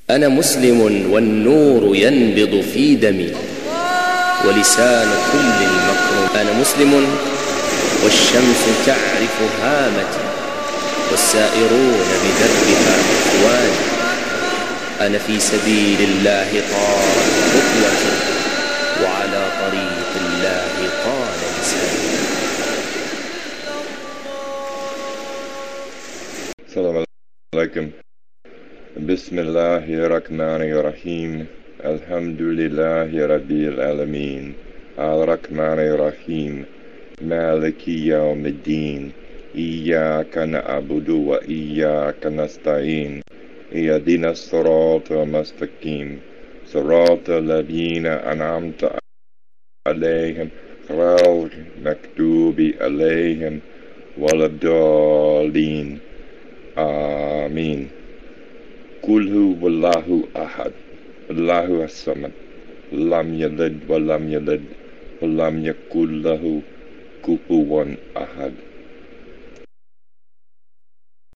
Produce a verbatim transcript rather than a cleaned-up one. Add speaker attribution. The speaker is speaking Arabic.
Speaker 1: أنا مسلم والنور ينبض في دمي ولسان كل المكروه. أنا مسلم والشمس تعرف هامتي والسائرون بدربها إخواني. أنا في سبيل الله طارت خطوتي وعلى طريق الله قال لساني.
Speaker 2: السلام عليكم. بسم الله الرحمن الرحيم. الحمد لله رب العالمين الرحمن الرحيم مالك يوم الدين. إياك نعبد وإياك نستعين. اهدنا الصراط المستقيم صراط الذين أنعمت عليهم غير المغضوب عليهم ولا الضالين. آمين. قل هو الله أحد الله الصمد لم يلد ولم يولد ولم يكن له كفوا أحد.